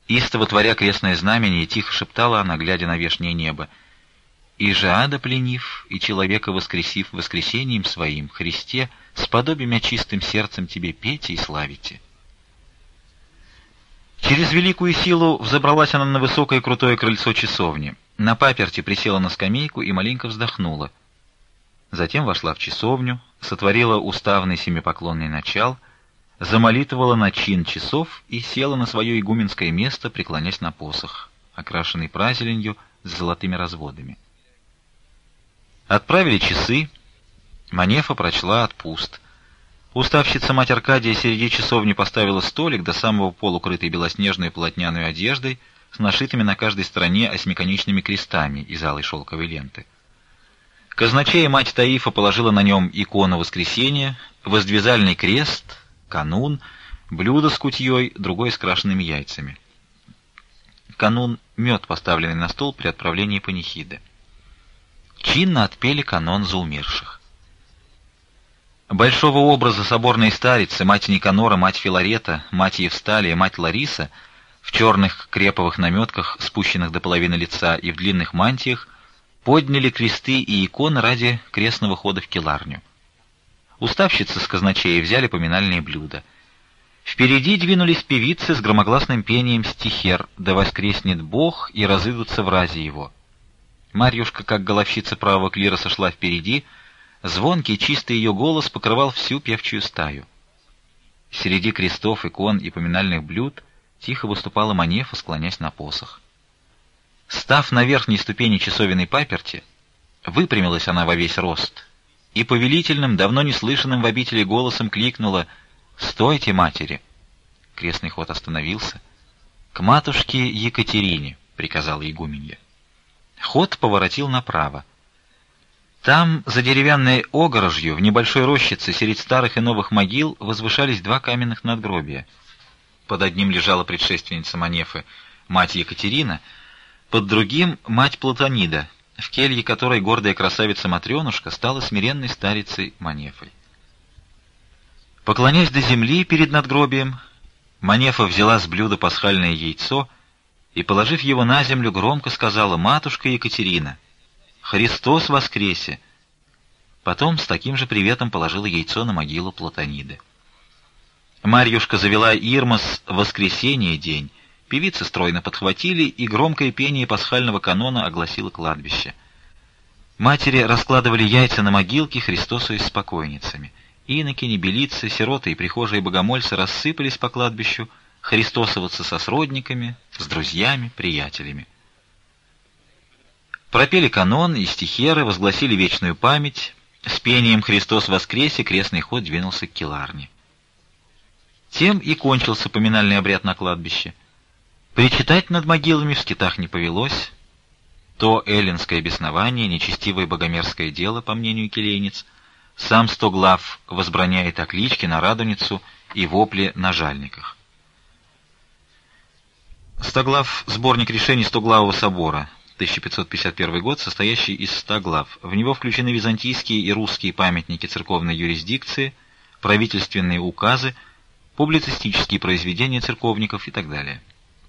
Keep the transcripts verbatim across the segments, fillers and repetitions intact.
Истово творя крестное знамение, тихо шептала она, глядя на вешнее небо: «И же ада пленив, и человека воскресив воскресением своим, Христе, сподобим я чистым сердцем тебе пейте и славите». Через великую силу взобралась она на высокое крутое крыльцо часовни. На паперти присела на скамейку и маленько вздохнула. Затем вошла в часовню, сотворила уставный семипоклонный начал, замолитвовала на чин часов и села на свое игуменское место, преклонясь на посох, окрашенный празеленью с золотыми разводами. Отправили часы. Манефа прочла отпуст. Уставщица мать Аркадия среди часовни поставила столик, до самого пола укрытый белоснежной полотняной одеждой, с нашитыми на каждой стороне осьмиконечными крестами из алой шелковой ленты. Казначея мать Таифа положила на нем икону Воскресения, воздвизальный крест, канун, блюдо с кутьей, другое с крашенными яйцами. Канун — мед, поставленный на стол при отправлении панихиды. Чинно отпели канон за умерших. Большого образа соборной старицы, мать Никанора, мать Филарета, мать Евсталия, мать Лариса, в черных креповых наметках, спущенных до половины лица, и в длинных мантиях, подняли кресты и иконы ради крестного хода в келарню. Уставщицы с казначея взяли поминальные блюда. Впереди двинулись певицы с громогласным пением стихер: «Да воскреснет Бог, и разыдутся врази его». Марьюшка, как головщица правого клира, сошла впереди. Звонкий, чистый ее голос покрывал всю певчую стаю. Среди крестов, икон и поминальных блюд тихо выступала Манефа, склонясь на посох. Став на верхней ступени часовенной паперти, выпрямилась она во весь рост и повелительным, давно не слышанным в обители голосом кликнула: «Стойте, матери!» Крестный ход остановился. «К матушке Екатерине», — приказала игуменья. Ход поворотил направо. Там, за деревянной огорожью, в небольшой рощице, среди старых и новых могил, возвышались два каменных надгробия. Под одним лежала предшественница Манефы, мать Екатерина, под другим — мать Платонида, в келье которой гордая красавица Матрёнушка стала смиренной старицей Манефой. Поклоняясь до земли перед надгробием, Манефа взяла с блюда пасхальное яйцо и, положив его на землю, громко сказала: «Матушка Екатерина, Христос воскресе!» Потом с таким же приветом положила яйцо на могилу Платониды. Марьюшка завела Ирмос «Воскресенье день». Певицы стройно подхватили, и громкое пение пасхального канона огласило кладбище. Матери раскладывали яйца на могилке, христосуясь с покойницами. Инокини, белицы, сироты и прихожие богомольцы рассыпались по кладбищу христосоваться со сродниками, с друзьями, приятелями. Пропели канон и стихеры, возгласили вечную память. С пением «Христос воскресе» крестный ход двинулся к келарне. Тем и кончился поминальный обряд на кладбище. Причитать над могилами в скитах не повелось. То эллинское беснование, нечестивое богомерзкое дело, по мнению келейниц, сам Стоглав возбраняет оклички на радуницу и вопли на жальниках. Стоглав — сборник решений Стоглавого собора, тысяча пятьсот пятьдесят первый год, состоящий из ста глав. В него включены византийские и русские памятники церковной юрисдикции, правительственные указы, публицистические произведения церковников и так далее.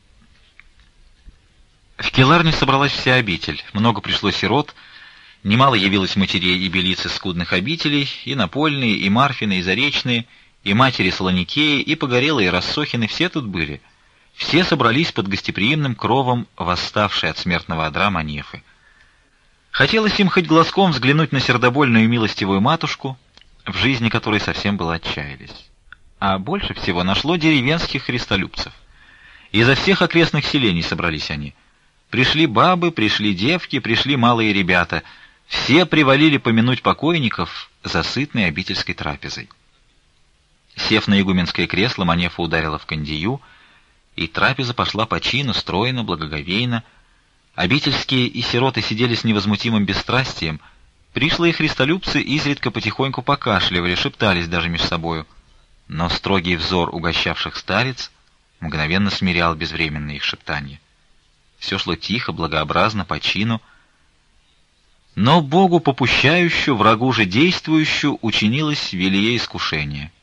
В келарне собралась вся обитель, много пришло сирот, немало явилось матерей и белиц из скудных обителей, и напольные, и марфины, и заречные, и матери Солоникеи, и погорелые, и рассохины, все тут были. Все собрались под гостеприимным кровом восставшей от смертного одра Манефы. Хотелось им хоть глазком взглянуть на сердобольную и милостивую матушку, в жизни которой совсем было отчаялись. А больше всего нашло деревенских христолюбцев. Изо всех окрестных селений собрались они. Пришли бабы, пришли девки, пришли малые ребята. Все привалили помянуть покойников за сытной обительской трапезой. Сев на игуменское кресло, Манефа ударила в кандию, и трапеза пошла по чину, стройно, благоговейно. Обительские и сироты сидели с невозмутимым бесстрастием. Пришлые христолюбцы изредка потихоньку покашливали, шептались даже меж собою. Но строгий взор угощавших старец мгновенно смирял безвременные их шептания. Все шло тихо, благообразно, по чину. Но Богу попущающую, врагу же действующую, учинилось велие искушение.